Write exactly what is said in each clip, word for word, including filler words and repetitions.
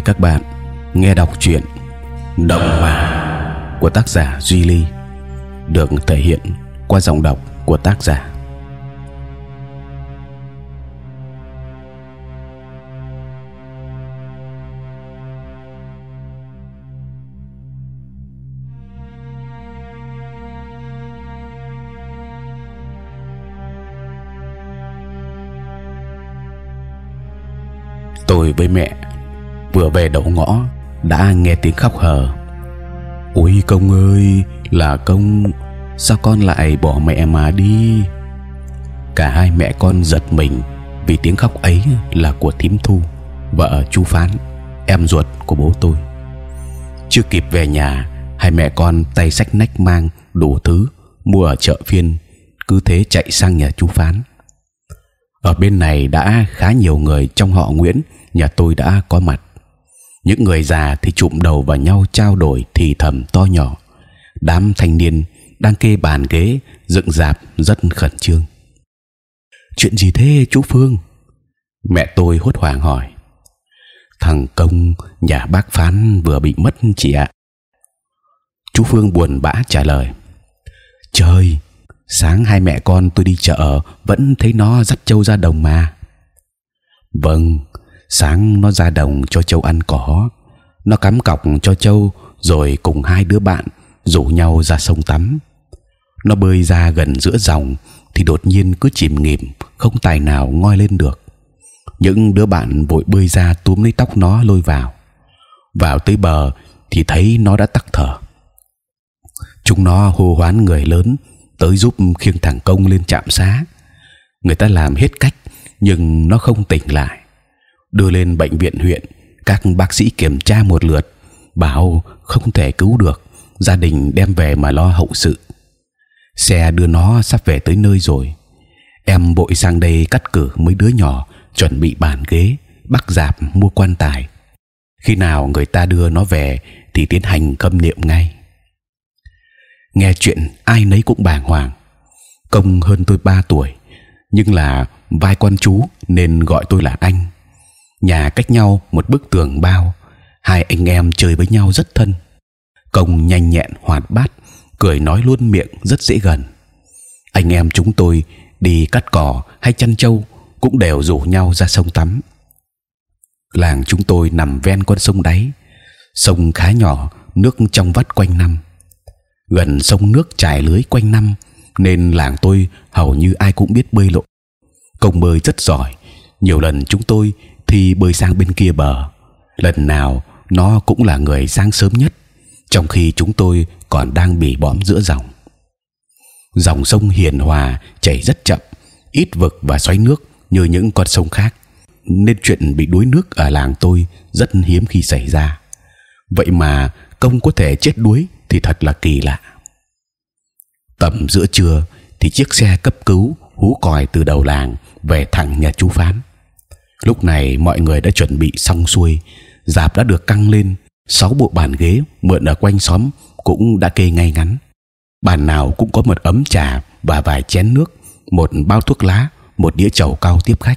mời các bạn nghe đọc truyện Động Ma của tác giả Duy Ly, được thể hiện qua giọng đọc của tác giả. Tôi với mẹ vừa về đầu ngõ đã nghe tiếng khóc hờ. Ôi Công ơi, là Công, sao con lại bỏ mẹ mà đi? Cả hai mẹ con giật mình vì tiếng khóc ấy là của thím Thu, vợ chú Phán, em ruột của bố tôi. Chưa kịp về nhà, hai mẹ con tay xách nách mang đủ thứ mua ở chợ phiên, cứ thế chạy sang nhà chú Phán. Ở bên này đã khá nhiều người trong họ Nguyễn nhà tôi đã có mặt. Những người già thì chụm đầu vào nhau trao đổi thì thầm to nhỏ. Đám thanh niên đang kê bàn ghế dựng rạp rất khẩn trương. Chuyện gì thế chú Phương? Mẹ tôi hốt hoảng hỏi. Thằng Công nhà bác Phán vừa bị mất chị ạ. Chú Phương buồn bã trả lời. Trời, sáng hai mẹ con tôi đi chợ vẫn thấy nó dắt trâu ra đồng mà. Vâng, sáng nó ra đồng cho trâu ăn cỏ, nó cắm cọc cho trâu rồi cùng hai đứa bạn rủ nhau ra sông tắm. Nó bơi ra gần giữa dòng thì đột nhiên cứ chìm nghỉm, không tài nào ngoi lên được. Những đứa bạn vội bơi ra túm lấy tóc nó lôi vào. Vào tới bờ thì thấy nó đã tắc thở. Chúng nó hô hoán người lớn tới giúp khiêng thằng Công lên trạm xá. Người ta làm hết cách nhưng nó không tỉnh lại. Đưa lên bệnh viện huyện, các bác sĩ kiểm tra một lượt, bảo không thể cứu được, gia đình đem về mà lo hậu sự. Xe đưa nó sắp về tới nơi rồi, em vội sang đây cắt cử mấy đứa nhỏ chuẩn bị bàn ghế, bắc rạp mua quan tài. Khi nào người ta đưa nó về thì tiến hành khâm niệm ngay. Nghe chuyện ai nấy cũng bàng hoàng. Công hơn tôi ba tuổi, nhưng là vai con chú nên gọi tôi là anh. Nhà cách nhau một bức tường bao, hai anh em chơi với nhau rất thân. Công nhanh nhẹn hoạt bát, cười nói luôn miệng, rất dễ gần. Anh em chúng tôi đi cắt cỏ hay chăn trâu cũng đều rủ nhau ra sông tắm. Làng chúng tôi nằm ven con sông đáy, sông khá nhỏ, nước trong vắt quanh năm. Gần sông nước trải lưới quanh năm nên làng tôi hầu như ai cũng biết bơi lội. Công bơi rất giỏi, nhiều lần chúng tôi thì bơi sang bên kia bờ. Lần nào nó cũng là người sang sớm nhất, trong khi chúng tôi còn đang bì bõm giữa dòng. Dòng sông hiền hòa chảy rất chậm, ít vực và xoáy nước như những con sông khác, nên chuyện bị đuối nước ở làng tôi rất hiếm khi xảy ra. Vậy mà Công có thể chết đuối thì thật là kỳ lạ. Tầm giữa trưa thì chiếc xe cấp cứu hú còi từ đầu làng về thẳng nhà chú Phán. Lúc này mọi người đã chuẩn bị xong xuôi, rạp đã được căng lên, sáu bộ bàn ghế mượn ở quanh xóm cũng đã kê ngay ngắn. Bàn nào cũng có một ấm trà và vài chén nước, một bao thuốc lá, một đĩa trầu cao tiếp khách.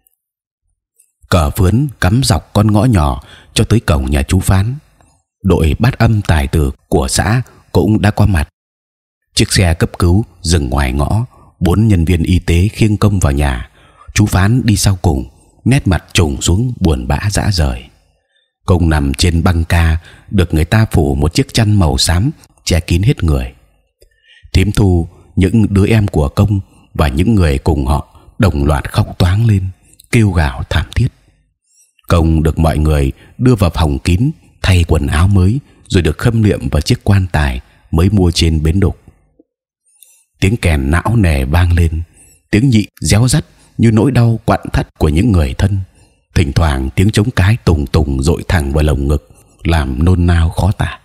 Cờ phướn cắm dọc con ngõ nhỏ cho tới cổng nhà chú Phán. Đội bát âm tài tử của xã cũng đã có mặt. Chiếc xe cấp cứu dừng ngoài ngõ, bốn nhân viên y tế khiêng Công vào nhà. Chú Phán đi sau cùng, nét mặt trùng xuống buồn bã rã rời. Công nằm trên băng ca, được người ta phủ một chiếc chăn màu xám che kín hết người. Thím Thu, những đứa em của Công và những người cùng họ đồng loạt khóc toáng lên, kêu gào thảm thiết. Công được mọi người đưa vào phòng kín, thay quần áo mới, rồi được khâm niệm vào chiếc quan tài mới mua trên bến đục. Tiếng kèn não nề vang lên, tiếng nhị réo rắt như nỗi đau quặn thắt của những người thân. Thỉnh thoảng tiếng trống cái tùng tùng dội thẳng vào lồng ngực, làm nôn nao khó tả.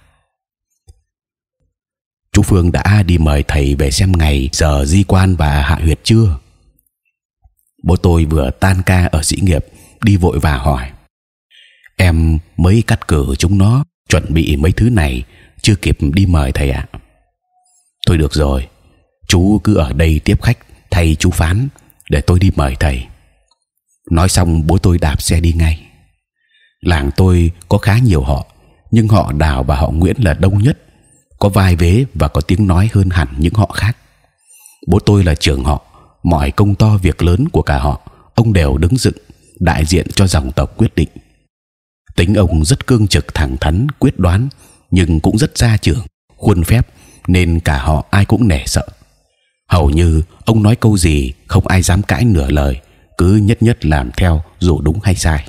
Chú Phương đã đi mời thầy về xem ngày giờ di quan và hạ huyệt chưa? Bố tôi vừa tan ca ở xí nghiệp đi vội và hỏi. Em mới cắt cử chúng nó chuẩn bị mấy thứ này, chưa kịp đi mời thầy ạ. Thôi được rồi, chú cứ ở đây tiếp khách thay chú Phán, để tôi đi mời thầy. Nói xong bố tôi đạp xe đi ngay. Làng tôi có khá nhiều họ, nhưng họ Đào và họ Nguyễn là đông nhất, có vai vế và có tiếng nói hơn hẳn những họ khác. Bố tôi là trưởng họ, mọi công to việc lớn của cả họ ông đều đứng dựng, đại diện cho dòng tộc quyết định. Tính ông rất cương trực, thẳng thắn, quyết đoán, nhưng cũng rất gia trưởng, khuôn phép, nên cả họ ai cũng nể sợ. Hầu như ông nói câu gì không ai dám cãi nửa lời, cứ nhất nhất làm theo dù đúng hay sai.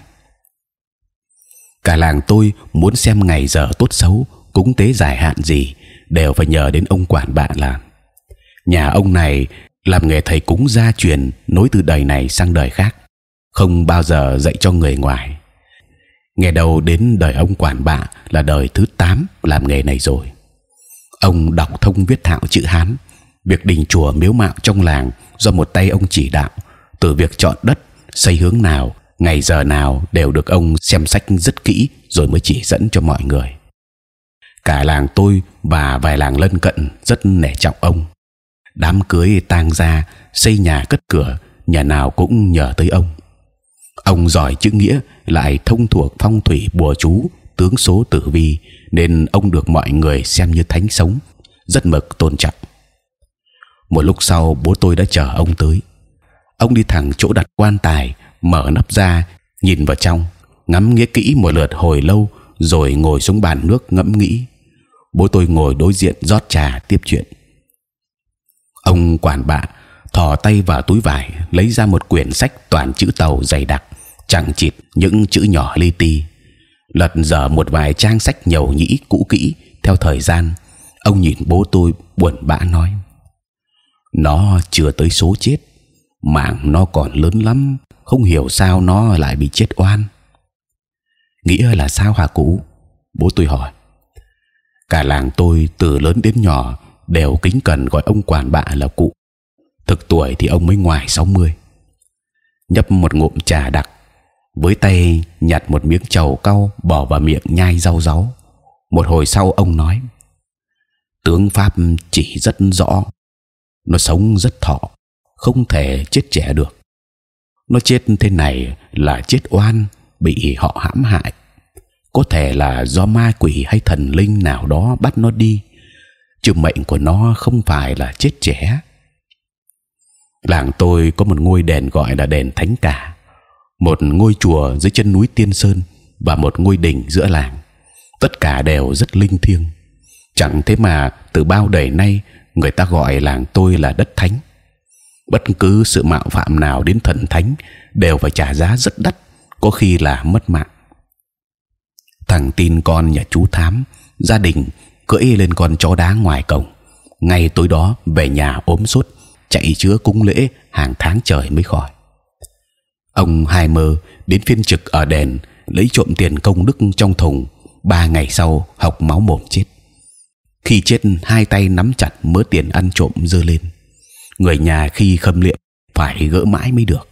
Cả làng tôi muốn xem ngày giờ tốt xấu, cúng tế dài hạn gì đều phải nhờ đến ông quản bạ làm. Nhà ông này làm nghề thầy cúng gia truyền nối từ đời này sang đời khác, không bao giờ dạy cho người ngoài. Nghe đầu đến đời ông quản bạ là đời thứ tám làm nghề này rồi. Ông đọc thông viết thạo chữ Hán. Việc đình chùa miếu mạo trong làng do một tay ông chỉ đạo, từ việc chọn đất, xây hướng nào, ngày giờ nào đều được ông xem sách rất kỹ rồi mới chỉ dẫn cho mọi người. Cả làng tôi và vài làng lân cận rất nể trọng ông. Đám cưới, tang gia, xây nhà cất cửa, nhà nào cũng nhờ tới ông. Ông giỏi chữ nghĩa, lại thông thuộc phong thủy bùa chú, tướng số tử vi, nên ông được mọi người xem như thánh sống, rất mực tôn trọng. Một lúc sau bố tôi đã chờ ông tới. Ông đi thẳng chỗ đặt quan tài, mở nắp ra, nhìn vào trong, ngắm nghĩa kỹ một lượt hồi lâu, rồi ngồi xuống bàn nước ngẫm nghĩ. Bố tôi ngồi đối diện rót trà tiếp chuyện. Ông quản bạ thò tay vào túi vải, lấy ra một quyển sách toàn chữ Tàu dày đặc, chằng chịt những chữ nhỏ li ti. Lật dở một vài trang sách nhầu nhĩ cũ kỹ theo thời gian. Ông nhìn bố tôi buồn bã nói: nó chưa tới số chết, mạng nó còn lớn lắm, không hiểu sao nó lại bị chết oan. Nghĩa là sao hả cụ? Bố tôi hỏi. Cả làng tôi từ lớn đến nhỏ đều kính cẩn gọi ông quản bạ là cụ. Thực tuổi thì ông mới ngoài sáu mươi. Nhấp một ngụm trà đặc, với tay nhặt một miếng trầu cau bỏ vào miệng nhai rau ráu. Một hồi sau ông nói: tướng pháp chỉ rất rõ, nó sống rất thọ, không thể chết trẻ được. Nó chết thế này là chết oan, bị họ hãm hại, có thể là do ma quỷ hay thần linh nào đó bắt nó đi, chứ mệnh của nó không phải là chết trẻ. Làng tôi có một ngôi đền gọi là đền Thánh Cả, một ngôi chùa dưới chân núi Tiên Sơn và một ngôi đình giữa làng. Tất cả đều rất linh thiêng. Chẳng thế mà từ bao đời nay người ta gọi làng tôi là đất thánh. Bất cứ sự mạo phạm nào đến thần thánh đều phải trả giá rất đắt, có khi là mất mạng. Thằng tin con nhà chú Thám, gia đình cưỡi lên con chó đá ngoài cổng, ngay tối đó về nhà ốm sốt, chạy chữa cúng lễ hàng tháng trời mới khỏi. Ông Hai Mơ đến phiên trực ở đền lấy trộm tiền công đức trong thùng, ba ngày sau học máu mồm chết. Khi chết hai tay nắm chặt mớ tiền ăn trộm giơ lên, người nhà khi khâm liệm phải gỡ mãi mới được.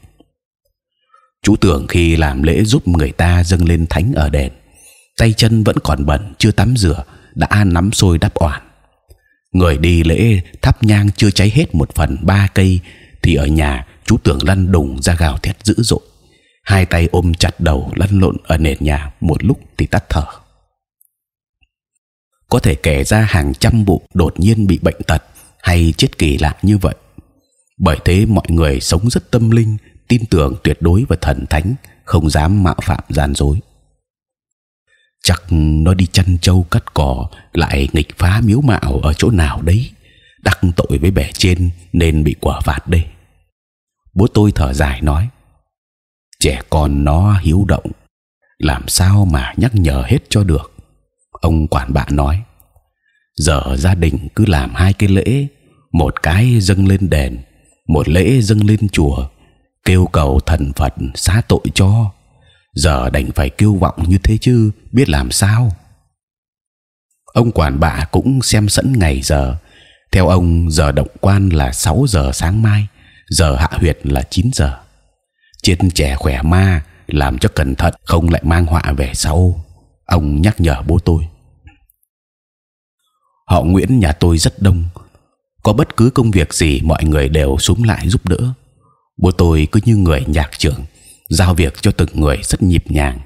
Chú Tưởng khi làm lễ giúp người ta dâng lên thánh ở đền, tay chân vẫn còn bẩn chưa tắm rửa đã nắm xôi đắp oản. Người đi lễ thắp nhang chưa cháy hết một phần ba cây thì ở nhà chú Tưởng lăn đùng ra gào thét dữ dội, hai tay ôm chặt đầu lăn lộn ở nền nhà một lúc thì tắt thở. Có thể kể ra hàng trăm vụ đột nhiên bị bệnh tật hay chết kỳ lạ như vậy. Bởi thế mọi người sống rất tâm linh, tin tưởng tuyệt đối vào thần thánh, không dám mạo phạm gian dối. Chắc nó đi chăn trâu cắt cỏ lại nghịch phá miếu mạo ở chỗ nào đấy, đắc tội với bề trên nên bị quả phạt đây. Bố tôi thở dài nói: trẻ con nó hiếu động, làm sao mà nhắc nhở hết cho được. Ông quản bạ nói: giờ gia đình cứ làm hai cái lễ, một cái dâng lên đền, một lễ dâng lên chùa, kêu cầu thần Phật xá tội cho. Giờ đành phải kêu vọng như thế chứ biết làm sao. Ông quản bạ cũng xem sẵn ngày giờ. Theo ông, giờ động quan là sáu giờ sáng mai, giờ hạ huyệt là chín giờ. Trên trẻ khỏe ma, làm cho cẩn thận không lại mang họa về sau. Ông nhắc nhở bố tôi. Họ Nguyễn nhà tôi rất đông, có bất cứ công việc gì mọi người đều xúm lại giúp đỡ. Bố tôi cứ như người nhạc trưởng, giao việc cho từng người rất nhịp nhàng.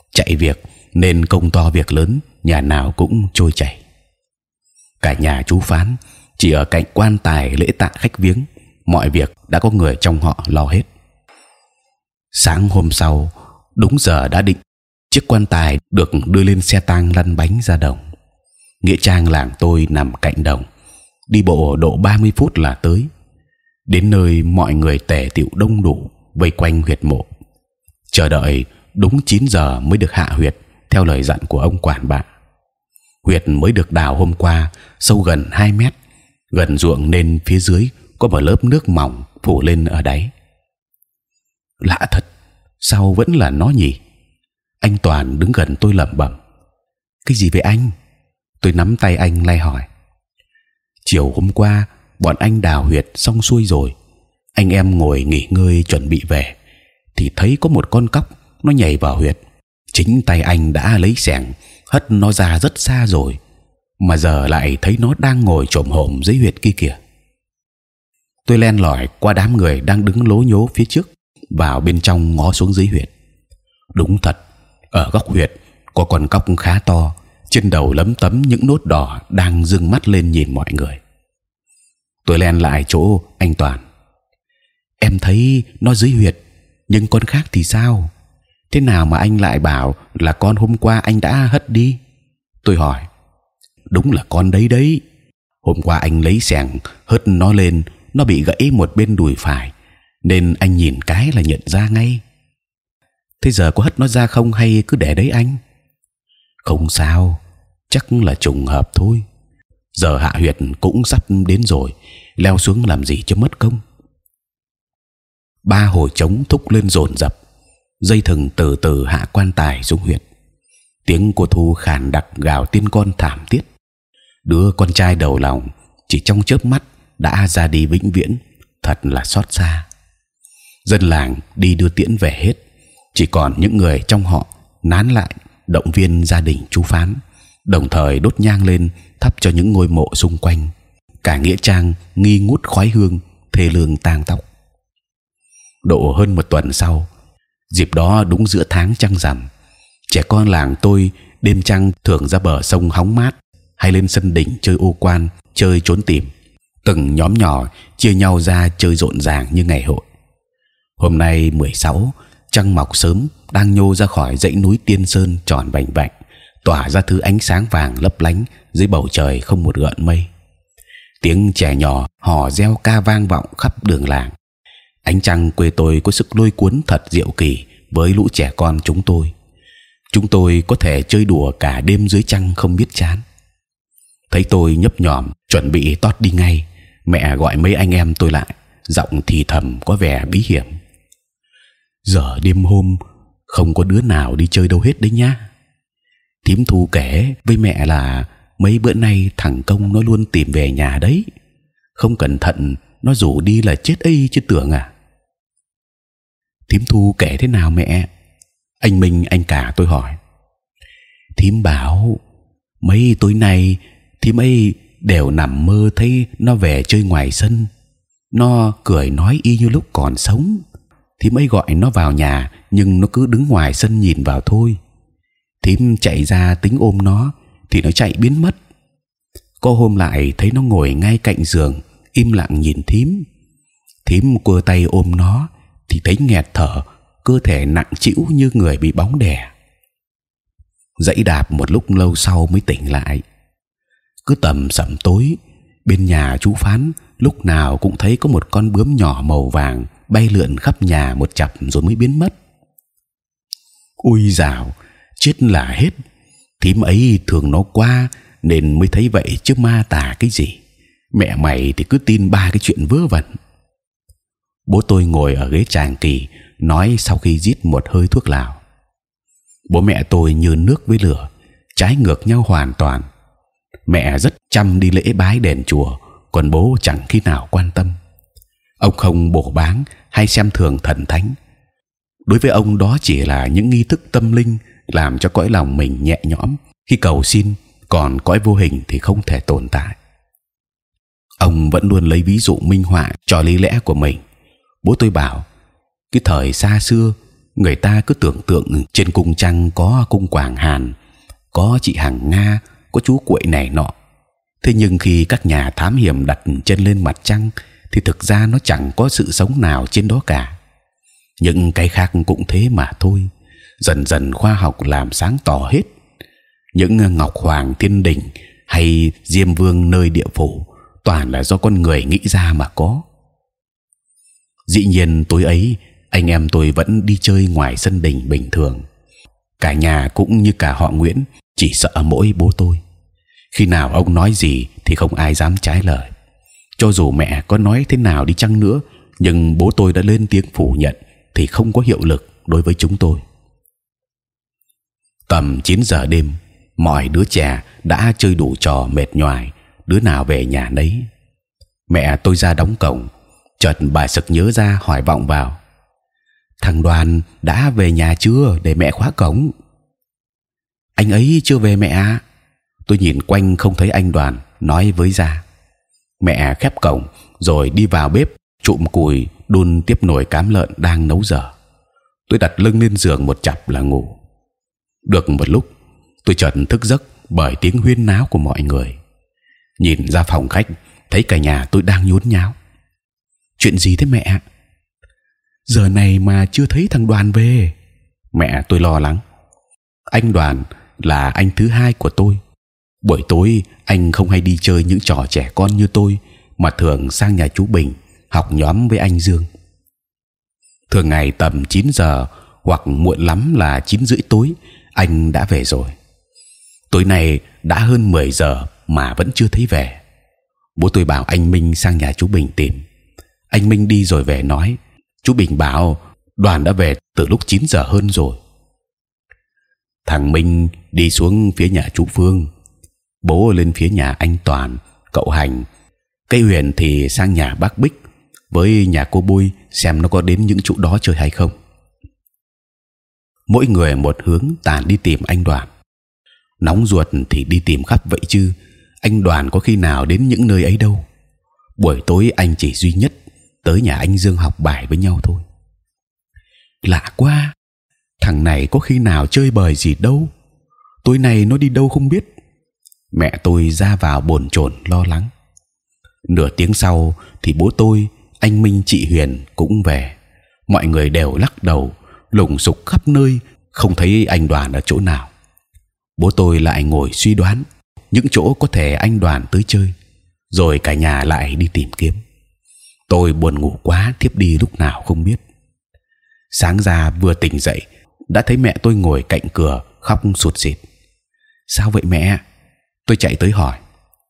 chạy việc nên công to việc lớn, nhà nào cũng trôi chảy. Cả nhà chú Phán chỉ ở cạnh quan tài lễ tạ khách viếng, mọi việc đã có người trong họ lo hết. Sáng hôm sau đúng giờ đã định, chiếc quan tài được đưa lên xe tang lăn bánh ra đồng. Nghĩa trang làng tôi nằm cạnh đồng, đi bộ độ ba mươi phút là tới. Đến nơi mọi người tề tựu đông đủ vây quanh huyệt mộ, chờ đợi đúng chín giờ mới được hạ huyệt theo lời dặn của ông quản bạ. Huyệt mới được đào hôm qua, sâu gần hai mét, gần ruộng nên phía dưới có một lớp nước mỏng phủ lên ở đáy. Lạ thật, sao vẫn là nó nhỉ? Anh Toàn đứng gần tôi lẩm bẩm. Cái gì vậy anh? Tôi nắm tay anh lay hỏi. Chiều hôm qua bọn anh đào huyệt xong xuôi rồi, anh em ngồi nghỉ ngơi chuẩn bị về, thì thấy có một con cóc nó nhảy vào huyệt. Chính tay anh đã lấy xẻng hất nó ra rất xa rồi, mà giờ lại thấy nó đang ngồi chồm hổm dưới huyệt kia kìa. Tôi len lỏi qua đám người đang đứng lố nhố phía trước, vào bên trong ngó xuống dưới huyệt. Đúng thật, ở góc huyệt có con cóc khá to, trên đầu lấm tấm những nốt đỏ, đang dưng mắt lên nhìn mọi người. Tôi len lại chỗ anh Toàn. Em thấy nó dưới huyệt, nhưng con khác thì sao? Thế nào mà anh lại bảo là con hôm qua anh đã hất đi? Tôi hỏi. Đúng là con đấy đấy. Hôm qua anh lấy xẻng hất nó lên, nó bị gãy một bên đùi phải, nên anh nhìn cái là nhận ra ngay. Thế giờ có hất nó ra không hay cứ để đấy anh? Không sao, chắc là trùng hợp thôi. Giờ hạ huyệt cũng sắp đến rồi, leo xuống làm gì cho mất công. Ba hồi trống thúc lên dồn dập, dây thừng từ từ hạ quan tài xuống huyệt. Tiếng cô Thu khàn đặc gào tiên con thảm thiết. Đứa con trai đầu lòng chỉ trong chớp mắt đã ra đi vĩnh viễn, thật là xót xa. Dân làng đi đưa tiễn về hết, chỉ còn những người trong họ nán lại động viên gia đình chú Phán, đồng thời đốt nhang lên thắp cho những ngôi mộ xung quanh. Cả nghĩa trang nghi ngút khói hương, thê lương tang tóc. Độ hơn một tuần sau, dịp đó đúng giữa tháng trăng rằm, trẻ con làng tôi đêm trăng thường ra bờ sông hóng mát, hay lên sân đỉnh chơi ô quan, chơi trốn tìm. Từng nhóm nhỏ chia nhau ra chơi rộn ràng như ngày hội. Hôm nay mười sáu, trăng mọc sớm đang nhô ra khỏi dãy núi Tiên Sơn tròn vành vạnh, tỏa ra thứ ánh sáng vàng lấp lánh dưới bầu trời không một gợn mây. Tiếng trẻ nhỏ hò reo ca vang vọng khắp đường làng. Ánh trăng quê tôi có sức lôi cuốn thật diệu kỳ với lũ trẻ con chúng tôi. Chúng tôi có thể chơi đùa cả đêm dưới trăng không biết chán. Thấy tôi nhấp nhòm chuẩn bị tót đi ngay, mẹ gọi mấy anh em tôi lại, giọng thì thầm có vẻ bí hiểm. Giờ đêm hôm không có đứa nào đi chơi đâu hết đấy nhá. Thím Thu kể với mẹ là mấy bữa nay thằng Công nó luôn tìm về nhà đấy, không cẩn thận nó rủ đi là chết ấy chứ tưởng à. Thím Thu kể thế nào mẹ? Anh Minh anh cả tôi hỏi. Thím bảo mấy tối nay thím ấy đều nằm mơ thấy nó về chơi ngoài sân, nó cười nói y như lúc còn sống. Thím ấy gọi nó vào nhà nhưng nó cứ đứng ngoài sân nhìn vào thôi. Thím chạy ra tính ôm nó thì nó chạy biến mất. Có hôm lại thấy nó ngồi ngay cạnh giường im lặng nhìn thím. Thím cua tay ôm nó thì thấy nghẹt thở, cơ thể nặng trĩu như người bị bóng đè. Dãy đạp một lúc lâu sau mới tỉnh lại. Cứ tầm sẩm tối bên nhà chú Phán lúc nào cũng thấy có một con bướm nhỏ màu vàng bay lượn khắp nhà một chập rồi mới biến mất. Ôi dào, chết là hết. Thím ấy thường nó qua nên mới thấy vậy chứ ma tà cái gì. Mẹ mày thì cứ tin ba cái chuyện vớ vẩn. Bố tôi ngồi ở ghế tràng kỳ nói sau khi rít một hơi thuốc lào. Bố mẹ tôi như nước với lửa, trái ngược nhau hoàn toàn. Mẹ rất chăm đi lễ bái đền chùa, còn bố chẳng khi nào quan tâm. Ông không bổ báng hay xem thường thần thánh. Đối với ông đó chỉ là những nghi thức tâm linh làm cho cõi lòng mình nhẹ nhõm khi cầu xin, còn cõi vô hình thì không thể tồn tại. Ông vẫn luôn lấy ví dụ minh họa cho lý lẽ của mình. Bố tôi bảo cái thời xa xưa Người ta cứ tưởng tượng trên cung trăng có cung Quảng Hàn, có chị Hằng Nga, có chú Cuội này nọ. Thế nhưng khi các nhà thám hiểm đặt chân lên mặt trăng, thì thực ra nó chẳng có sự sống nào trên đó cả. Những cái khác cũng thế mà thôi. Dần dần khoa học làm sáng tỏ hết. Những Ngọc Hoàng Thiên Đình hay Diêm Vương nơi địa phủ toàn là do con người nghĩ ra mà có. Dĩ nhiên tối ấy anh em tôi vẫn đi chơi ngoài sân đình bình thường. Cả nhà cũng như cả họ Nguyễn chỉ sợ mỗi bố tôi. Khi nào ông nói gì thì không ai dám trái lời. Cho dù mẹ có nói thế nào đi chăng nữa, nhưng bố tôi đã lên tiếng phủ nhận thì không có hiệu lực đối với chúng tôi. Tầm chín giờ đêm, mọi đứa trẻ đã chơi đủ trò mệt nhoài, đứa nào về nhà nấy. Mẹ tôi ra đóng cổng, chợt bà sực nhớ ra hỏi vọng vào: thằng Đoàn đã về nhà chưa để mẹ khóa cổng? Anh ấy chưa về mẹ ạ. Tôi nhìn quanh không thấy anh Đoàn, nói với Gia. Mẹ khép cổng rồi đi vào bếp trụm củi đun tiếp nồi cám lợn đang nấu dở. Tôi đặt lưng lên giường một chặp là ngủ. Được một lúc, tôi chợt thức giấc bởi tiếng huyên náo của mọi người. Nhìn ra phòng khách, thấy cả nhà tôi đang nhốn nháo. Chuyện gì thế mẹ? Giờ này mà chưa thấy thằng Đoàn về. Mẹ tôi lo lắng. Anh Đoàn là anh thứ hai của tôi. Buổi tối anh không hay đi chơi những trò trẻ con như tôi, mà thường sang nhà chú Bình học nhóm với anh Dương. Thường ngày tầm chín giờ hoặc muộn lắm là chín rưỡi tối anh đã về rồi. Tối nay đã hơn mười giờ mà vẫn chưa thấy về. Bố tôi bảo anh Minh sang nhà chú Bình tìm. Anh Minh đi rồi về nói chú Bình bảo Đoàn đã về từ lúc chín giờ hơn rồi. Thằng Minh đi xuống phía nhà chú Phương, bố lên phía nhà anh Toàn, cậu Hành, cây Huyền thì sang nhà bác Bích với nhà cô Bui xem nó có đến những chỗ đó chơi hay không. Mỗi người một hướng tản đi tìm anh Đoàn. Nóng ruột thì đi tìm khắp vậy chứ anh Đoàn có khi nào đến những nơi ấy đâu. Buổi tối anh chỉ duy nhất tới nhà anh Dương học bài với nhau thôi. Lạ quá, thằng này có khi nào chơi bời gì đâu. Tối nay nó đi đâu không biết. Mẹ tôi ra vào bồn chồn lo lắng. Nửa tiếng sau thì bố tôi, anh Minh, chị Huyền cũng về. Mọi người đều lắc đầu, lùng sục khắp nơi, không thấy anh Đoàn ở chỗ nào. Bố tôi lại ngồi suy đoán những chỗ có thể anh Đoàn tới chơi, rồi cả nhà lại đi tìm kiếm. Tôi buồn ngủ quá, thiếp đi lúc nào không biết. Sáng ra vừa tỉnh dậy đã thấy mẹ tôi ngồi cạnh cửa khóc sụt sịt. Sao vậy mẹ? Tôi chạy tới hỏi.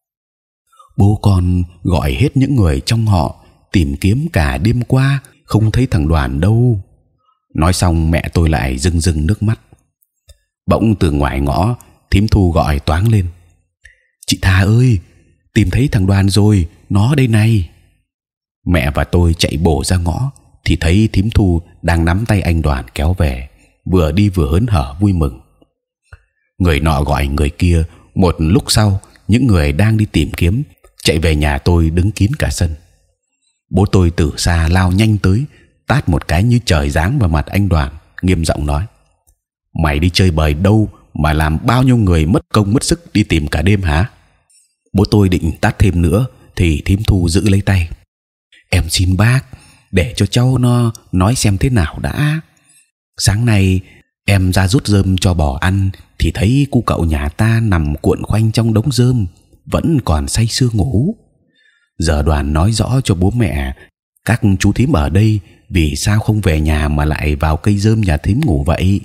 Bố con gọi hết những người trong họ tìm kiếm cả đêm qua, không thấy thằng Đoàn đâu. Nói xong mẹ tôi lại rưng rưng nước mắt. Bỗng từ ngoài ngõ thím Thu gọi toáng lên: chị Tha ơi, tìm thấy thằng Đoàn rồi, nó đây này. Mẹ và tôi chạy bổ ra ngõ thì thấy thím Thu đang nắm tay anh Đoàn kéo về, vừa đi vừa hớn hở vui mừng. Người nọ gọi người kia. Một lúc sau, những người đang đi tìm kiếm chạy về nhà tôi đứng kín cả sân. Bố tôi từ xa lao nhanh tới, tát một cái như trời giáng vào mặt anh Đoàn, nghiêm giọng nói: mày đi chơi bời đâu mà làm bao nhiêu người mất công mất sức đi tìm cả đêm hả? Bố tôi định tát thêm nữa thì thím Thu giữ lấy tay. Em xin bác để cho cháu nó nói xem thế nào đã. Sáng nay em ra rút rơm cho bò ăn thì thấy cu cậu nhà ta nằm cuộn khoanh trong đống rơm, vẫn còn say sưa ngủ. Giờ Đoàn nói rõ cho bố mẹ các chú thím ở đây vì sao không về nhà mà lại vào cây rơm nhà thím ngủ vậy.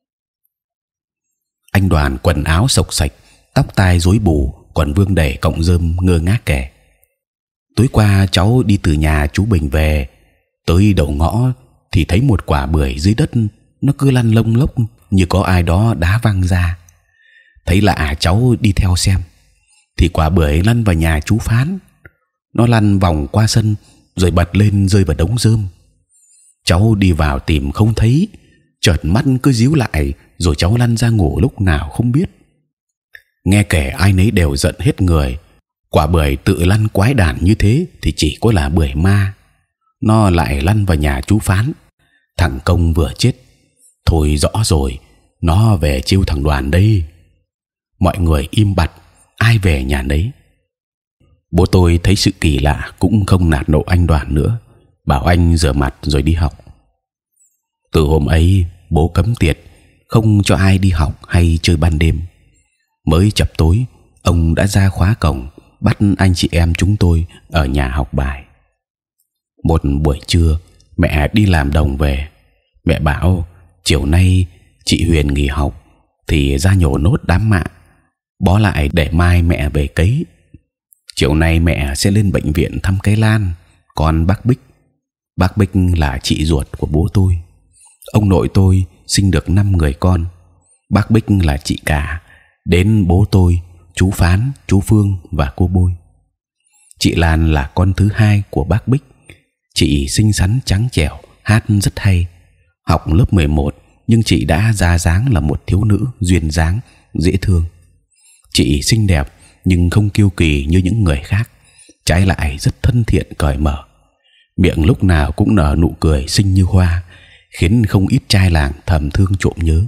Anh Đoàn quần áo xộc xạch, tóc tai rối bù, còn vương đẩy cọng rơm ngơ ngác kể: tối qua cháu đi từ nhà chú Bình về, tới đầu ngõ thì thấy một quả bưởi dưới đất, nó cứ lăn lông lốc như có ai đó đá văng ra. Thấy lạ cháu đi theo xem, thì quả bưởi lăn vào nhà chú Phán. Nó lăn vòng qua sân rồi bật lên rơi vào đống rơm. Cháu đi vào tìm không thấy, chợt mắt cứ díu lại, rồi cháu lăn ra ngủ lúc nào không biết. Nghe kể ai nấy đều giận hết người. Quả bưởi tự lăn quái đản như thế thì chỉ có là bưởi ma. Nó lại lăn vào nhà chú Phán. Thằng Công vừa chết, Thôi rõ rồi, nó về chiêu thằng Đoàn đây. Mọi người im bặt, ai về nhà nấy. Bố tôi thấy sự kỳ lạ cũng không nạt nộ anh Đoàn nữa, bảo anh rửa mặt rồi đi học. Từ hôm ấy bố cấm tiệt, không cho ai đi học hay chơi ban đêm. Mới chập tối, ông đã ra khóa cổng, bắt anh chị em chúng tôi ở nhà học bài. Một buổi trưa, mẹ đi làm đồng về, mẹ bảo chiều nay chị Huyền nghỉ học thì ra nhổ nốt đám mạ, bó lại để mai mẹ về cấy. Chiều nay mẹ sẽ lên bệnh viện thăm cái Lan, còn bác Bích, bác Bích là chị ruột của bố tôi. Ông nội tôi sinh được năm người con, bác Bích là chị cả, đến bố tôi, chú Phán, chú Phương và cô Bôi. Chị Lan là con thứ hai của bác Bích. Chị xinh xắn trắng trẻo, hát rất hay. Học lớp mười một nhưng chị đã ra dáng là một thiếu nữ duyên dáng, dễ thương. Chị xinh đẹp nhưng không kiêu kỳ như những người khác, trái lại rất thân thiện cởi mở. Miệng lúc nào cũng nở nụ cười xinh như hoa, khiến không ít trai làng thầm thương trộm nhớ.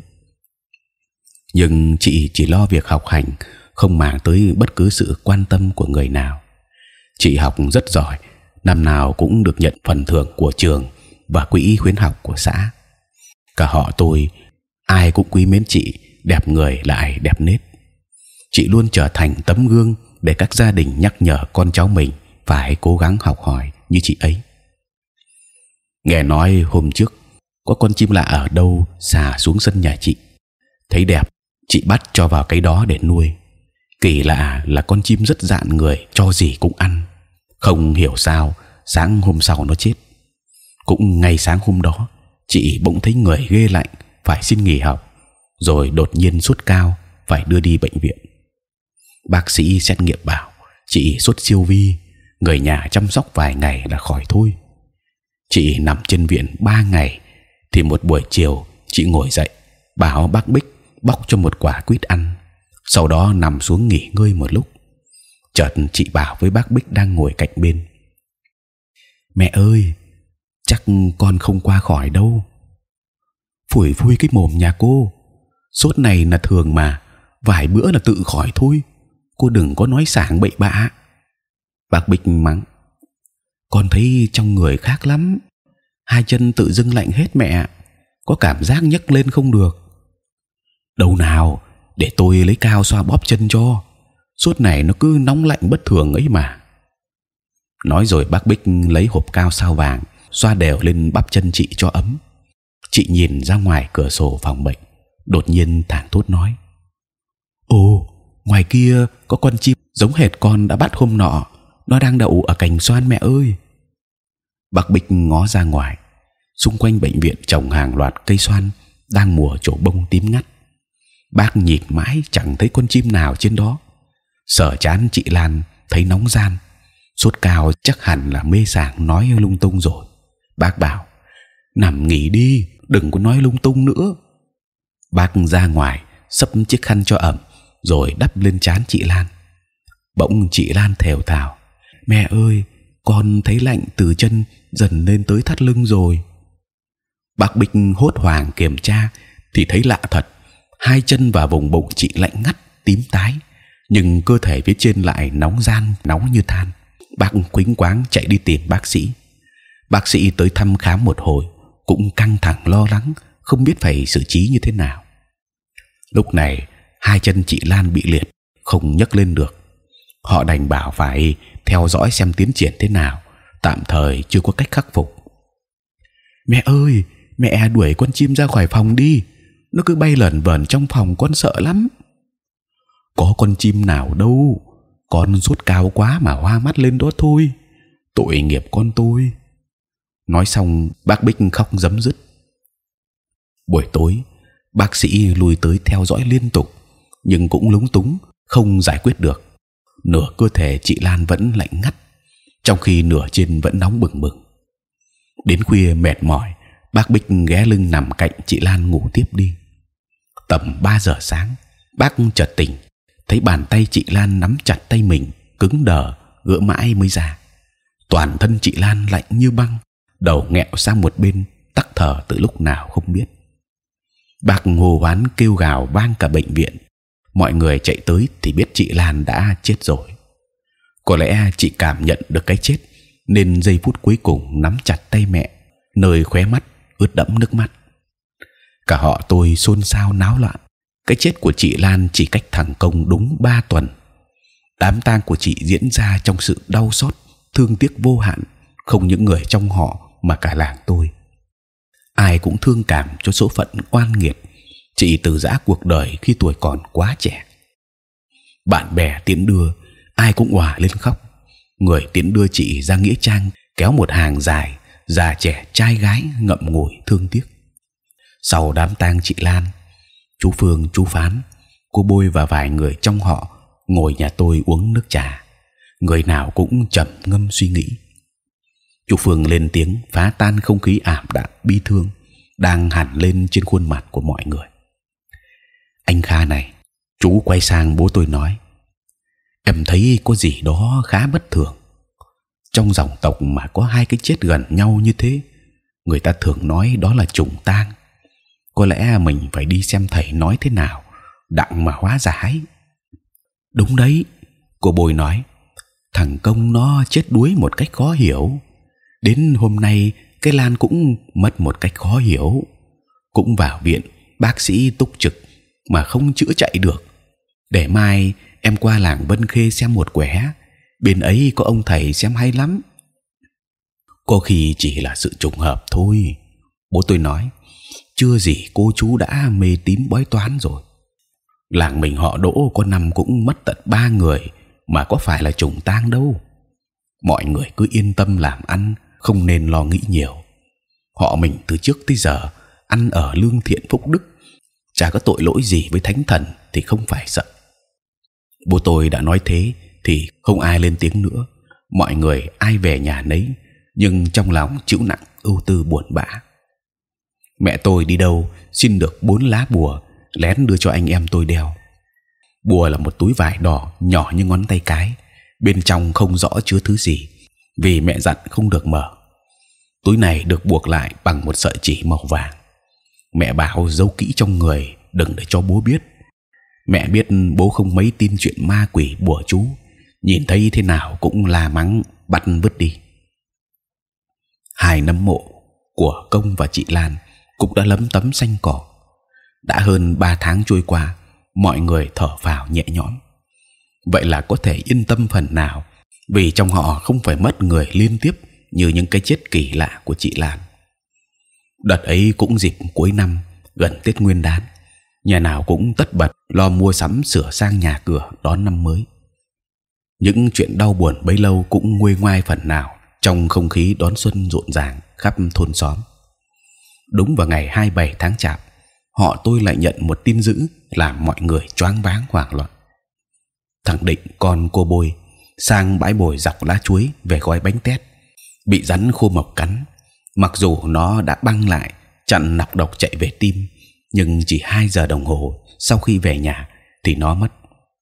Nhưng chị chỉ lo việc học hành, không màng tới bất cứ sự quan tâm của người nào. Chị học rất giỏi, năm nào cũng được nhận phần thưởng của trường và quỹ khuyến học của xã. Cả họ tôi ai cũng quý mến chị, đẹp người lại đẹp nết. Chị luôn trở thành tấm gương để các gia đình nhắc nhở con cháu mình phải cố gắng học hỏi như chị ấy. Nghe nói hôm trước có con chim lạ ở đâu xà xuống sân nhà chị, thấy đẹp, chị bắt cho vào cái đó để nuôi. Kỳ lạ là con chim rất dạn người, cho gì cũng ăn. Không hiểu sao sáng hôm sau nó chết. Cũng ngay sáng hôm đó, chị bỗng thấy người ghê lạnh, phải xin nghỉ học, rồi đột nhiên sốt cao, phải đưa đi bệnh viện. Bác sĩ xét nghiệm bảo chị sốt siêu vi, người nhà chăm sóc vài ngày là khỏi thôi. Chị nằm trên viện ba ngày, thì một buổi chiều chị ngồi dậy, bảo bác Bích bóc cho một quả quýt ăn, sau đó nằm xuống nghỉ ngơi một lúc. Chợt chị bảo với bác Bích đang ngồi cạnh bên: mẹ ơi, chắc con không qua khỏi đâu. Phủi phui cái mồm nhà cô, sốt này là thường mà, vài bữa là tự khỏi thôi. Cô đừng có nói sảng bậy bạ. Bác Bích mắng: con thấy trong người khác lắm, hai chân tự dưng lạnh hết mẹ, có cảm giác nhấc lên không được. Đâu nào, để tôi lấy cao xoa bóp chân cho. Sốt này nó cứ nóng lạnh bất thường ấy mà. Nói rồi bác Bích lấy hộp cao sao vàng xoa đều lên bắp chân chị cho ấm. Chị nhìn ra ngoài cửa sổ phòng bệnh, đột nhiên thảng thốt nói: ồ, ngoài kia có con chim giống hệt con đã bắt hôm nọ, nó đang đậu ở cành xoan mẹ ơi. Bác Bích ngó ra ngoài, xung quanh bệnh viện trồng hàng loạt cây xoan đang mùa trổ bông tím ngắt. Bác nhìn mãi chẳng thấy con chim nào trên đó. Sở chán chị Lan thấy nóng gian, sốt cao chắc hẳn là mê sảng nói lung tung rồi. Bác bảo: nằm nghỉ đi, đừng có nói lung tung nữa. Bác ra ngoài xấp chiếc khăn cho ẩm, rồi đắp lên trán chị Lan. Bỗng chị Lan thều thào: mẹ ơi, con thấy lạnh từ chân dần lên tới thắt lưng rồi. Bác Bích hốt hoảng kiểm tra thì thấy lạ thật, hai chân và vùng bụng chị lạnh ngắt, tím tái, nhưng cơ thể phía trên lại nóng gian, nóng như than. Bác quĩnh quáng chạy đi tìm bác sĩ. Bác sĩ tới thăm khám một hồi, cũng căng thẳng lo lắng, không biết phải xử trí như thế nào. Lúc này hai chân chị Lan bị liệt, không nhấc lên được. Họ đành bảo phải theo dõi xem tiến triển thế nào, tạm thời chưa có cách khắc phục. Mẹ ơi, mẹ đuổi con chim ra khỏi phòng đi, nó cứ bay lởn vởn trong phòng, con sợ lắm. Có con chim nào đâu, con sốt cao quá mà hoa mắt lên đó thôi. Tội nghiệp con tôi. Nói xong bác Bích khóc rấm rứt. Buổi tối bác sĩ lui tới theo dõi liên tục, nhưng cũng lúng túng, không giải quyết được. Nửa cơ thể chị Lan vẫn lạnh ngắt, trong khi nửa trên vẫn nóng bừng bừng. Đến khuya mệt mỏi, bác Bích ghé lưng nằm cạnh chị Lan ngủ tiếp đi. Tầm ba giờ sáng, bác chợt tỉnh, thấy bàn tay chị Lan nắm chặt tay mình, cứng đờ, gỡ mãi mới ra. Toàn thân chị Lan lạnh như băng, đầu nghẹo sang một bên, tắc thở từ lúc nào không biết. Bác hô hoán kêu gào vang cả bệnh viện. Mọi người chạy tới thì biết chị Lan đã chết rồi. Có lẽ chị cảm nhận được cái chết nên giây phút cuối cùng nắm chặt tay mẹ, nơi khóe mắt ướt đẫm nước mắt. Cả họ tôi xôn xao náo loạn. Cái chết của chị Lan chỉ cách thằng Công đúng ba tuần. Đám tang của chị diễn ra trong sự đau xót, thương tiếc vô hạn, không những người trong họ mà cả làng tôi. Ai cũng thương cảm cho số phận oan nghiệt chị từ giã cuộc đời khi tuổi còn quá trẻ. Bạn bè tiễn đưa, ai cũng òa lên khóc. Người tiễn đưa chị ra nghĩa trang kéo một hàng dài, già trẻ trai gái ngậm ngùi thương tiếc. Sau đám tang chị Lan, chú Phương, chú Phán, cô Bôi và vài người trong họ ngồi nhà tôi uống nước trà. Người nào cũng trầm ngâm suy nghĩ. Chú Phương lên tiếng phá tan không khí ảm đạm bi thương đang hằn lên trên khuôn mặt của mọi người. Anh Kha này, chú quay sang bố tôi nói: em thấy có gì đó khá bất thường. Trong dòng tộc mà có hai cái chết gần nhau như thế, người ta thường nói đó là trùng tang. Có lẽ mình phải đi xem thầy nói thế nào, đặng mà hóa giải. Đúng đấy, cô Bôi nói. Thằng Công nó chết đuối một cách khó hiểu. Đến hôm nay cái Lan cũng mất một cách khó hiểu. Cũng vào viện, bác sĩ túc trực mà không chữa chạy được. Để mai em qua làng Vân Khê xem một quẻ. Bên ấy có ông thầy xem hay lắm. Có khi chỉ là sự trùng hợp thôi, bố tôi nói. Chưa gì cô chú đã mê tín bói toán rồi. Làng mình họ Đỗ có năm cũng mất tận ba người mà có phải là trùng tang đâu. Mọi người cứ yên tâm làm ăn, không nên lo nghĩ nhiều. Họ mình từ trước tới giờ ăn ở lương thiện phúc đức, chả có tội lỗi gì với thánh thần thì không phải sợ. Bố tôi đã nói thế thì không ai lên tiếng nữa. Mọi người ai về nhà nấy, nhưng trong lòng chịu nặng ưu tư buồn bã. Mẹ tôi đi đâu xin được bốn lá bùa, lén đưa cho anh em tôi đeo. Bùa là một túi vải đỏ nhỏ như ngón tay cái, bên trong không rõ chứa thứ gì, vì mẹ dặn không được mở. Túi này được buộc lại bằng một sợi chỉ màu vàng. Mẹ bảo giấu kỹ trong người, đừng để cho bố biết. Mẹ biết bố không mấy tin chuyện ma quỷ bùa chú, nhìn thấy thế nào cũng la mắng bắt vứt đi. Hai nấm mộ của Công và chị Lan cũng đã lấm tấm xanh cỏ. Đã hơn ba tháng trôi qua, mọi người thở phào nhẹ nhõm. Vậy là có thể yên tâm phần nào, vì trong họ không phải mất người liên tiếp như những cái chết kỳ lạ của chị Lan. Đợt ấy cũng dịp cuối năm, gần Tết Nguyên Đán, nhà nào cũng tất bật lo mua sắm sửa sang nhà cửa đón năm mới. Những chuyện đau buồn bấy lâu cũng nguôi ngoai phần nào trong không khí đón xuân rộn ràng khắp thôn xóm. Đúng vào ngày hai mươi bảy tháng Chạp, họ tôi lại nhận một tin dữ làm mọi người choáng váng hoảng loạn. Thằng Định con cô Bôi sang bãi bồi dọc lá chuối về gói bánh tét, bị rắn khô mộc cắn. Mặc dù nó đã băng lại chặn nọc độc chạy về tim, nhưng chỉ hai giờ đồng hồ sau khi về nhà thì nó mất.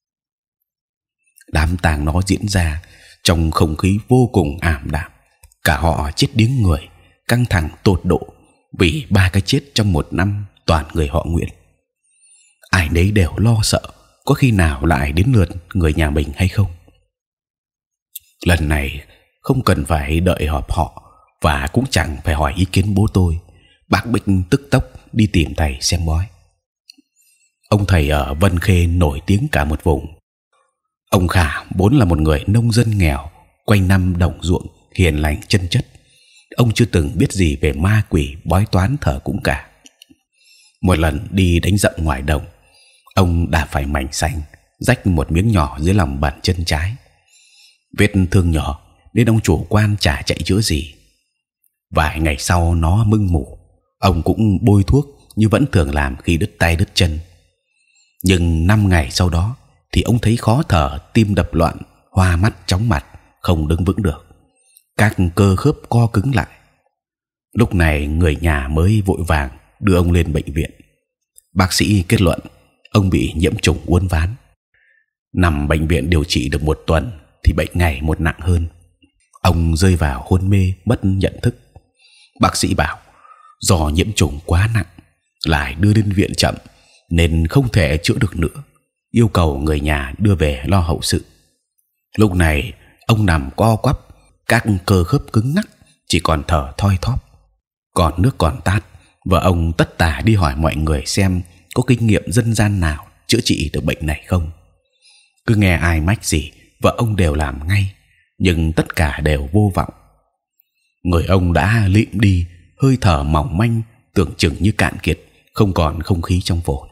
Đám tang nó diễn ra trong không khí vô cùng ảm đạm. Cả họ chết điếng người, căng thẳng tột độ vì ba cái chết trong một năm toàn người họ Nguyễn. Ai nấy đều lo sợ có khi nào lại đến lượt người nhà mình hay không. Lần này không cần phải đợi họp họ và cũng chẳng phải hỏi ý kiến bố tôi. Bác Bích tức tốc đi tìm thầy xem bói. Ông thầy ở Vân Khê nổi tiếng cả một vùng. Ông Khả vốn là một người nông dân nghèo, quanh năm đồng ruộng, hiền lành chân chất. Ông chưa từng biết gì về ma quỷ, bói toán, thờ cúng cả. Một lần đi đánh dậm ngoài đồng, ông đạp phải mảnh xanh, rách một miếng nhỏ dưới lòng bàn chân trái. Vết thương nhỏ nên ông chủ quan chả chạy chữa gì. Vài ngày sau nó mưng mủ, ông cũng bôi thuốc như vẫn thường làm khi đứt tay đứt chân. Nhưng năm ngày sau đó thì ông thấy khó thở, tim đập loạn, hoa mắt chóng mặt, không đứng vững được, các cơ khớp co cứng lại. Lúc này người nhà mới vội vàng đưa ông lên bệnh viện. Bác sĩ kết luận ông bị nhiễm trùng uốn ván. Nằm bệnh viện điều trị được một tuần thì bệnh ngày một nặng hơn. Ông rơi vào hôn mê, mất nhận thức. Bác sĩ bảo do nhiễm trùng quá nặng, lại đưa đến viện chậm nên không thể chữa được nữa, yêu cầu người nhà đưa về lo hậu sự. Lúc này ông nằm co quắp, các cơ khớp cứng ngắc, chỉ còn thở thoi thóp. Còn nước còn tát, vợ ông tất tả đi hỏi mọi người xem có kinh nghiệm dân gian nào chữa trị được bệnh này không. Cứ nghe ai mách gì, vợ ông đều làm ngay, nhưng tất cả đều vô vọng. Người ông đã lịm đi, hơi thở mỏng manh, tưởng chừng như cạn kiệt, không còn không khí trong phổi.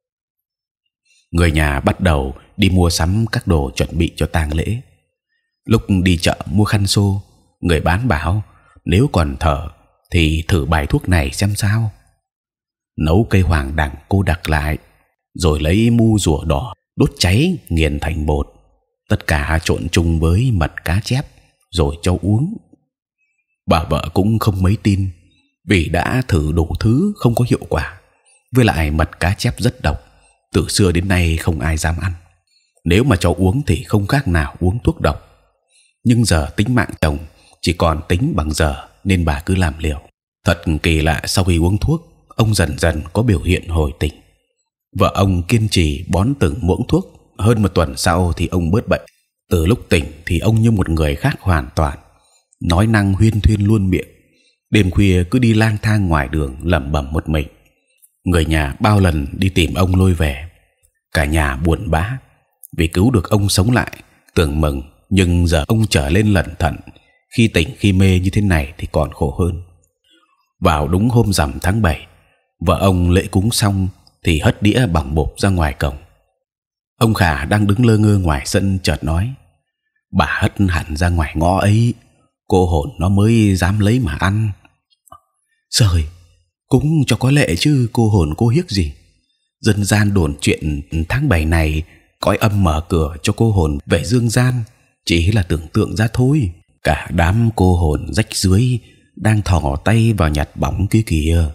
Người nhà bắt đầu đi mua sắm các đồ chuẩn bị cho tang lễ. Lúc đi chợ mua khăn xô, người bán bảo nếu còn thở thì thử bài thuốc này xem sao. Nấu cây hoàng đằng cô đặc lại, rồi lấy mu rùa đỏ đốt cháy nghiền thành bột, tất cả trộn chung với mật cá chép rồi cho uống. Bà vợ cũng không mấy tin, vì đã thử đủ thứ không có hiệu quả. Với lại mật cá chép rất độc, từ xưa đến nay không ai dám ăn. Nếu mà cho uống thì không khác nào uống thuốc độc. Nhưng giờ tính mạng chồng chỉ còn tính bằng giờ, nên bà cứ làm liều. Thật kỳ lạ, sau khi uống thuốc, ông dần dần có biểu hiện hồi tỉnh. Vợ ông kiên trì bón từng muỗng thuốc. Hơn một tuần sau thì ông bớt bệnh. Từ lúc tỉnh thì ông như một người khác hoàn toàn, nói năng huyên thuyên luôn miệng. Đêm khuya cứ đi lang thang ngoài đường lẩm bẩm một mình. Người nhà bao lần đi tìm ông lôi về, cả nhà buồn bã vì cứu được ông sống lại, tưởng mừng. Nhưng giờ ông trở lên lẩn thận, khi tỉnh khi mê như thế này thì còn khổ hơn. Vào đúng hôm rằm tháng bảy, vợ ông lễ cúng xong thì hất đĩa bỏng bộp ra ngoài cổng. Ông Khả đang đứng lơ ngơ ngoài sân chợt nói: bà hất hẳn ra ngoài ngõ ấy, cô hồn nó mới dám lấy mà ăn. Trời, cúng cho có lệ chứ cô hồn cô hiếc gì. Dân gian đồn chuyện tháng bảy này cõi âm mở cửa cho cô hồn về dương gian, chỉ là tưởng tượng ra thôi. Cả đám cô hồn rách rưới đang thò tay vào nhặt bóng kia kìa.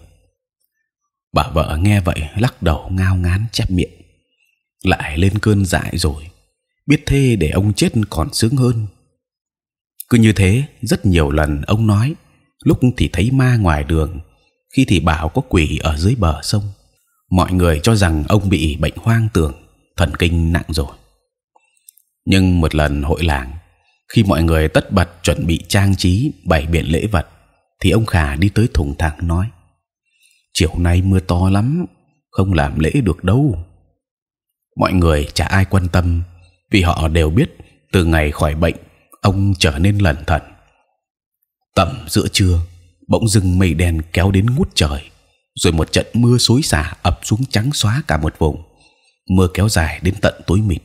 Bà vợ nghe vậy lắc đầu ngao ngán chép miệng: lại lên cơn dại rồi, biết thế để ông chết còn sướng hơn. Cứ như thế rất nhiều lần ông nói, lúc thì thấy ma ngoài đường, khi thì bảo có quỷ ở dưới bờ sông. Mọi người cho rằng ông bị bệnh hoang tưởng, thần kinh nặng rồi. Nhưng một lần hội làng, khi mọi người tất bật chuẩn bị trang trí bày biện lễ vật, thì ông Khả đi tới thùng thẳng nói: chiều nay mưa to lắm, không làm lễ được đâu. Mọi người chả ai quan tâm, vì họ đều biết từ ngày khỏi bệnh ông trở nên lẩn thận. Tầm giữa trưa, bỗng dưng mây đen kéo đến ngút trời, rồi một trận mưa xối xả ập xuống trắng xóa cả một vùng. Mưa kéo dài đến tận tối mịt.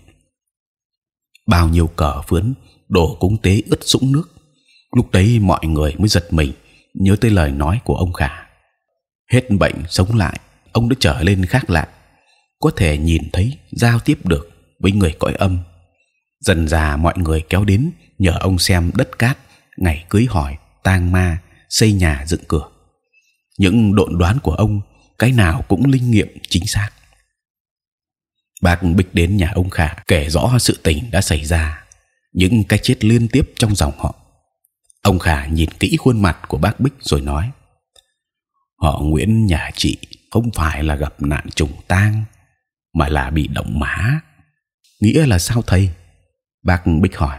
Bao nhiêu cờ phướn đồ cúng tế ướt sũng nước. Lúc đấy mọi người mới giật mình, nhớ tới lời nói của ông Khả: hết bệnh sống lại, ông đã trở lên khác lạ, có thể nhìn thấy, giao tiếp được với người cõi âm. Dần dà mọi người kéo đến nhờ ông xem đất cát, ngày cưới hỏi, tang ma, xây nhà dựng cửa. Những độn đoán của ông cái nào cũng linh nghiệm chính xác. Bác Bích đến nhà ông Khả kể rõ sự tình đã xảy ra, những cái chết liên tiếp trong dòng họ. Ông Khả nhìn kỹ khuôn mặt của bác Bích rồi nói: họ Nguyễn nhà chị không phải là gặp nạn trùng tang, mà là bị động mã. Nghĩa là sao thầy? Bác Bích hỏi.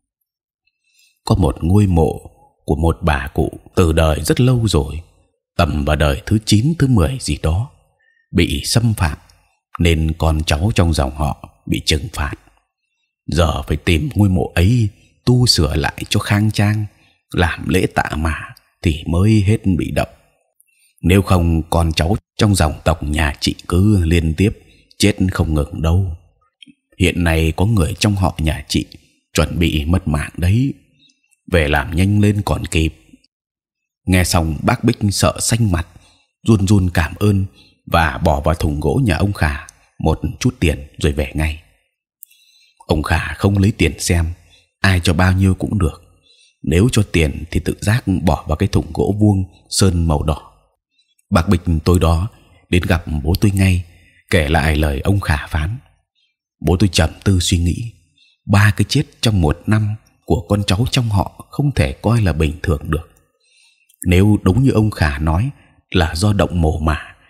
Có một ngôi mộ của một bà cụ từ đời rất lâu rồi, tầm vào đời thứ chín thứ mười gì đó, bị xâm phạm, nên con cháu trong dòng họ bị trừng phạt. Giờ phải tìm ngôi mộ ấy tu sửa lại cho khang trang, làm lễ tạ mã thì mới hết bị động. Nếu không, con cháu trong dòng tộc nhà chị cứ liên tiếp chết không ngừng đâu. Hiện nay có người trong họ nhà chị chuẩn bị mất mạng đấy, về làm nhanh lên còn kịp. Nghe xong bác Bích sợ xanh mặt, run run cảm ơn và bỏ vào thùng gỗ nhà ông Khả một chút tiền rồi về ngay. Ông Khả không lấy tiền xem, ai cho bao nhiêu cũng được. Nếu cho tiền thì tự giác bỏ vào cái thùng gỗ vuông sơn màu đỏ. Bác Bích tối đó đến gặp bố tôi ngay, kể lại lời ông Khả phán. Bố tôi trầm tư suy nghĩ, ba cái chết trong một năm của con cháu trong họ không thể coi là bình thường được. Nếu đúng như ông Khả nói là do động mồ mả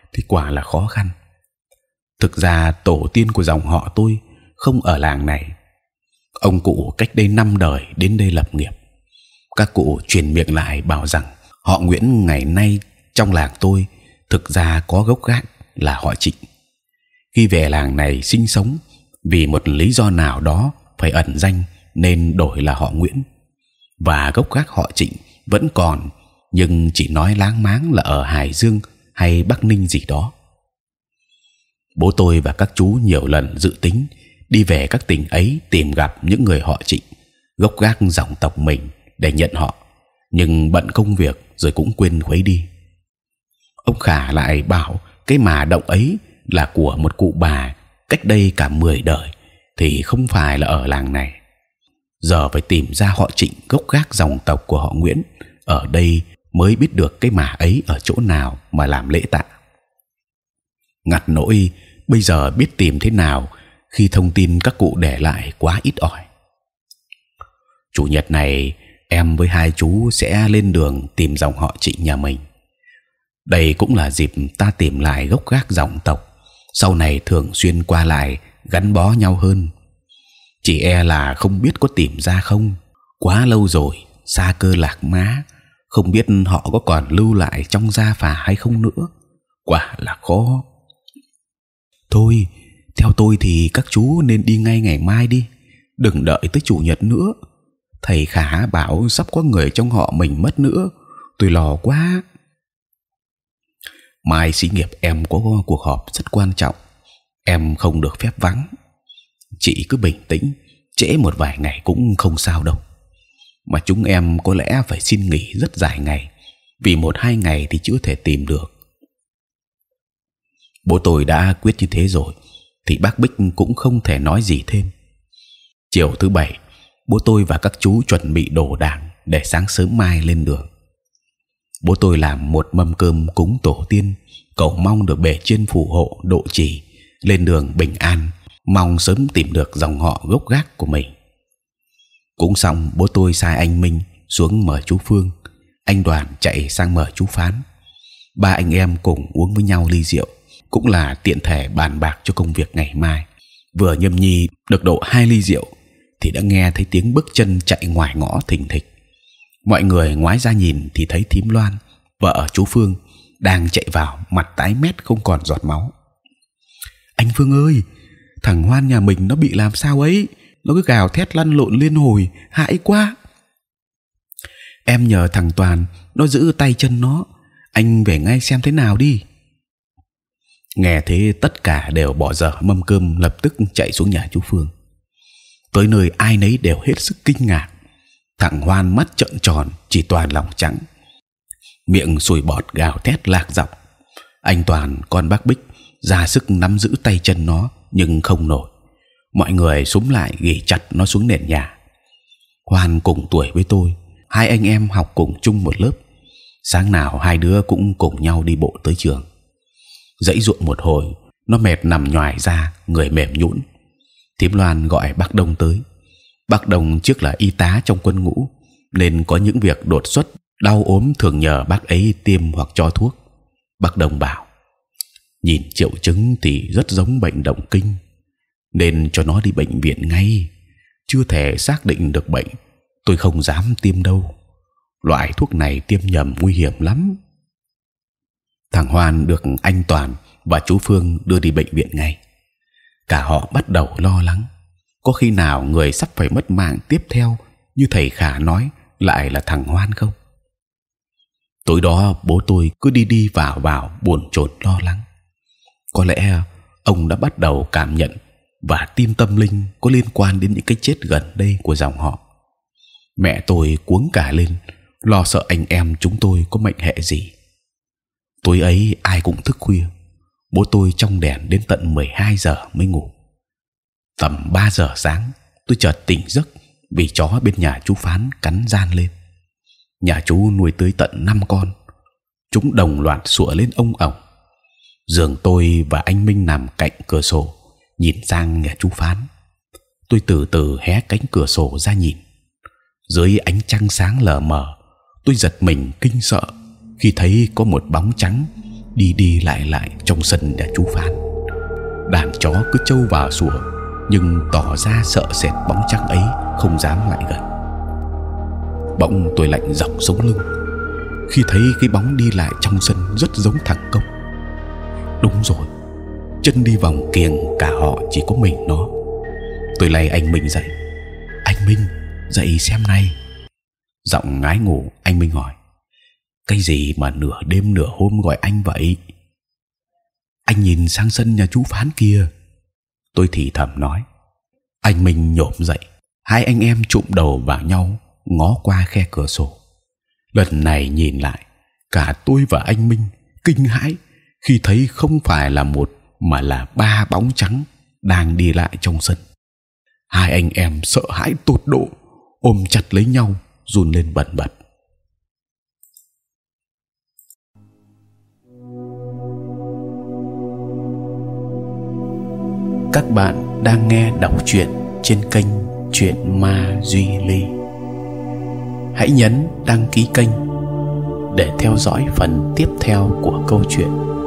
thì quả là khó khăn. Thực ra tổ tiên của dòng họ tôi không ở làng này. Ông cụ cách đây năm đời đến đây lập nghiệp. Các cụ truyền miệng lại bảo rằng họ Nguyễn ngày nay trong làng tôi thực ra có gốc gác là họ Trịnh. Khi về làng này sinh sống, vì một lý do nào đó phải ẩn danh nên đổi là họ Nguyễn, và gốc gác họ Trịnh vẫn còn, nhưng chỉ nói láng máng là ở Hải Dương hay Bắc Ninh gì đó. Bố tôi và các chú nhiều lần dự tính đi về các tỉnh ấy tìm gặp những người họ Trịnh, gốc gác dòng tộc mình để nhận họ, nhưng bận công việc rồi cũng quên khuấy đi. Ông Khả lại bảo cái mà động ấy là của một cụ bà cách đây cả mười đời, thì không phải là ở làng này. Giờ phải tìm ra họ Trịnh gốc gác dòng tộc của họ Nguyễn ở đây mới biết được cái mà ấy ở chỗ nào mà làm lễ tạ. Ngặt nỗi bây giờ biết tìm thế nào khi thông tin các cụ để lại quá ít ỏi. Chủ nhật này em với hai chú sẽ lên đường tìm dòng họ Trịnh nhà mình. Đây cũng là dịp ta tìm lại gốc gác dòng tộc, sau này thường xuyên qua lại gắn bó nhau hơn. Chỉ e là không biết có tìm ra không. Quá lâu rồi, xa cơ lạc má, không biết họ có còn lưu lại trong gia phả hay không nữa. Quả là khó. Thôi, theo tôi thì các chú nên đi ngay ngày mai đi, đừng đợi tới chủ nhật nữa. Thầy Khả bảo sắp có người trong họ mình mất nữa, tôi lo quá. Mai xí nghiệp em có cuộc họp rất quan trọng, em không được phép vắng. Chị cứ bình tĩnh, trễ một vài ngày cũng không sao đâu. Mà chúng em có lẽ phải xin nghỉ rất dài ngày, vì một hai ngày thì chưa thể tìm được. Bố tôi đã quyết như thế rồi, thì bác Bích cũng không thể nói gì thêm. Chiều thứ bảy, bố tôi và các chú chuẩn bị đồ đạc để sáng sớm mai lên đường. Bố tôi làm một mâm cơm cúng tổ tiên, cầu mong được bề trên phù hộ độ trì, lên đường bình an, mong sớm tìm được dòng họ gốc gác của mình. Cúng xong, bố tôi sai anh Minh xuống mời chú Phương, anh Đoàn chạy sang mời chú Phán. Ba anh em cùng uống với nhau ly rượu, cũng là tiện thể bàn bạc cho công việc ngày mai. Vừa nhâm nhi được độ hai ly rượu thì đã nghe thấy tiếng bước chân chạy ngoài ngõ thình thịch. Mọi người ngoái ra nhìn thì thấy thím Loan, vợ chú Phương, đang chạy vào, mặt tái mét không còn giọt máu. Anh Phương ơi, thằng Hoan nhà mình nó bị làm sao ấy? Nó cứ gào thét lăn lộn liên hồi, hãi quá. Em nhờ thằng Toàn nó giữ tay chân nó, anh về ngay xem thế nào đi. Nghe thế tất cả đều bỏ dở mâm cơm, lập tức chạy xuống nhà chú Phương. Tới nơi ai nấy đều hết sức kinh ngạc. Thằng Hoan mắt trợn tròn, chỉ toàn lòng trắng, miệng sùi bọt gào thét lạc giọng. Anh Toàn con bác Bích ra sức nắm giữ tay chân nó nhưng không nổi. Mọi người xúm lại ghì chặt nó xuống nền nhà. Hoan cùng tuổi với tôi, hai anh em học cùng chung một lớp. Sáng nào hai đứa cũng cùng nhau đi bộ tới trường. Dãy ruộng một hồi, nó mệt nằm nhoài ra, người mềm nhũn. Thím Loan gọi bác Đông tới. Bác Đông trước là y tá trong quân ngũ, nên có những việc đột xuất đau ốm thường nhờ bác ấy tiêm hoặc cho thuốc. Bác Đông bảo: nhìn triệu chứng thì rất giống bệnh động kinh, nên cho nó đi bệnh viện ngay. Chưa thể xác định được bệnh, tôi không dám tiêm đâu. Loại thuốc này tiêm nhầm nguy hiểm lắm. Thằng Hoan được anh Toàn và chú Phương đưa đi bệnh viện ngay. Cả họ bắt đầu lo lắng, có khi nào người sắp phải mất mạng tiếp theo như thầy Khả nói lại là thằng Hoan không? Tối đó bố tôi cứ đi đi vào vào buồn chồn lo lắng. Có lẽ ông đã bắt đầu cảm nhận và tin tâm linh có liên quan đến những cái chết gần đây của dòng họ. Mẹ tôi cuống cả lên, lo sợ anh em chúng tôi có mệnh hệ gì. Tối ấy ai cũng thức khuya, bố tôi trong đèn đến tận mười hai giờ mới ngủ. Tầm ba giờ sáng tôi chợt tỉnh giấc vì chó bên nhà chú Phán cắn gian lên. Nhà chú nuôi tới tận năm con, chúng đồng loạt sủa lên ông ổng. Giường tôi và anh Minh nằm cạnh cửa sổ nhìn sang nhà chú Phán. Tôi từ từ hé cánh cửa sổ ra nhìn. Dưới ánh trăng sáng lờ mờ, tôi giật mình kinh sợ khi thấy có một bóng trắng đi đi lại lại trong sân nhà chú Phán. Đàn chó cứ trâu vào sủa, nhưng tỏ ra sợ sệt bóng trắng ấy, không dám lại gần. Bỗng tôi lạnh dọc sống lưng khi thấy cái bóng đi lại trong sân rất giống thằng Công. Đúng rồi, chân đi vòng kiềng cả họ chỉ có mình nó. Tôi lay anh Minh dậy. Anh Minh, dậy xem này. Giọng ngái ngủ, anh Minh hỏi: cái gì mà nửa đêm nửa hôm gọi anh vậy? Anh nhìn sang sân nhà chú Phán kia. Tôi thì thầm nói. Anh Minh nhổm dậy, hai anh em chụm đầu vào nhau, ngó qua khe cửa sổ. Lần này nhìn lại, cả tôi và anh Minh kinh hãi khi thấy không phải là một mà là ba bóng trắng đang đi lại trong sân. Hai anh em sợ hãi tột độ, ôm chặt lấy nhau, run lên bần bật. Các bạn đang nghe đọc truyện trên kênh Truyện Ma Duy Ly. Hãy nhấn đăng ký kênh để theo dõi phần tiếp theo của câu chuyện.